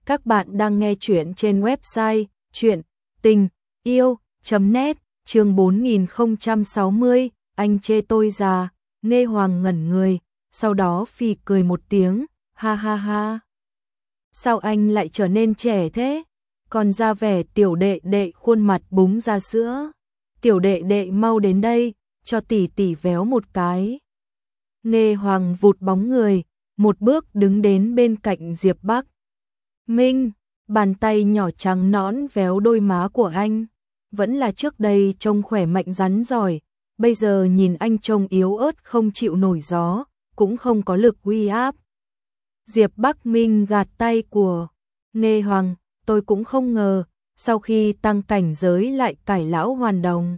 Các bạn đang nghe chuyện trên website chuyện tình yêu.net, chương 4060, anh chê tôi già. Nghe Hoàng ngẩn người, sau đó phì cười một tiếng, ha ha ha. Sao anh lại trở nên trẻ thế? Còn ra vẻ tiểu đệ đệ khuôn mặt búng ra sữa. Tiểu đệ đệ mau đến đây, cho tỷ tỷ véo một cái. Nghe Hoàng vụt bóng người, một bước đứng đến bên cạnh Diệp Bắc Minh, bàn tay nhỏ trắng nõn véo đôi má của anh. Vẫn là trước đây trông khỏe mạnh rắn giỏi, bây giờ nhìn anh trông yếu ớt không chịu nổi gió, cũng không có lực uy áp. Diệp Bắc Minh gạt tay của Nghe Hoàng, tôi cũng không ngờ, sau khi tăng cảnh giới lại cải lão hoàn đồng.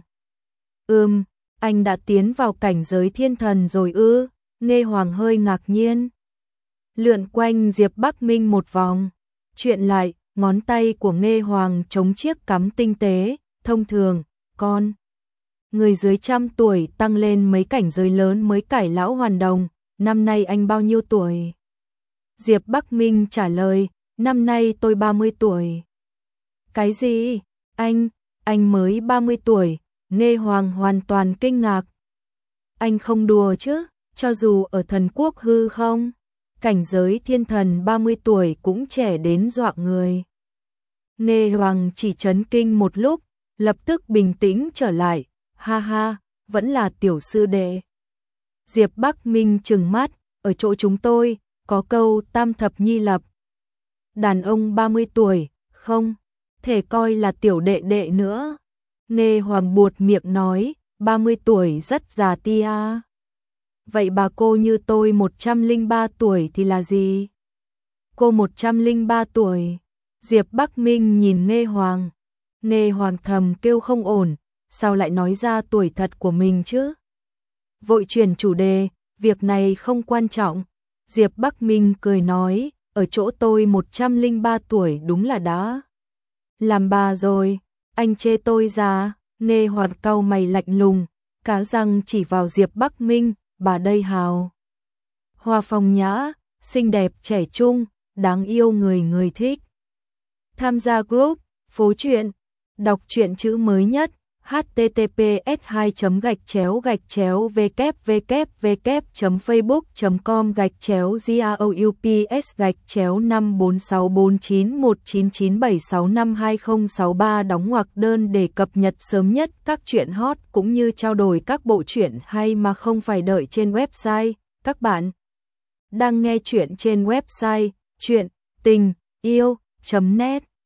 Anh đã tiến vào cảnh giới thiên thần rồi ư? Nghe Hoàng hơi ngạc nhiên. Lượn quanh Diệp Bắc Minh một vòng, chuyện lại, ngón tay của Nghe Hoàng chống chiếc cắm tinh tế, thông thường, con. Người dưới 100 tuổi tăng lên mấy cảnh giới lớn mới cải lão hoàn đồng, năm nay anh bao nhiêu tuổi? Diệp Bắc Minh trả lời, năm nay tôi 30 tuổi. Cái gì? Anh mới 30 tuổi, Nghe Hoàng hoàn toàn kinh ngạc. Anh không đùa chứ, cho dù ở thần quốc hư không? Cảnh giới thiên thần 30 tuổi cũng trẻ đến dọa người. Nghe Hoàng chỉ chấn kinh một lúc, lập tức bình tĩnh trở lại, ha ha, vẫn là tiểu sư đệ. Diệp Bắc Minh trừng mắt, ở chỗ chúng tôi, có câu tam thập nhi lập. Đàn ông 30 tuổi, không thể coi là tiểu đệ đệ nữa. Nghe Hoàng buột miệng nói, 30 tuổi rất già tia. Vậy bà cô như tôi 103 tuổi thì là gì? Cô 103 tuổi. Diệp Bắc Minh nhìn Nghe Hoàng. Nghe Hoàng thầm kêu không ổn, sao lại nói ra tuổi thật của mình chứ? Vội chuyển chủ đề, việc này không quan trọng. Diệp Bắc Minh cười nói, ở chỗ tôi 103 tuổi đúng là đã làm bà rồi, anh chê tôi già. Nghe Hoàng cau mày lạnh lùng, cá răng chỉ vào Diệp Bắc Minh, bà đây hào hoa phong nhã, xinh đẹp trẻ trung, đáng yêu người người thích. Tham gia group phố truyện, đọc truyện chữ mới nhất, https://www.facebook.com/groups/546491997652063 đóng ngoặc đơn để cập nhật sớm nhất các truyện hot cũng như trao đổi các bộ truyện hay mà không phải đợi trên website. Các bạn đang nghe truyện trên website chuyện tình yêu.net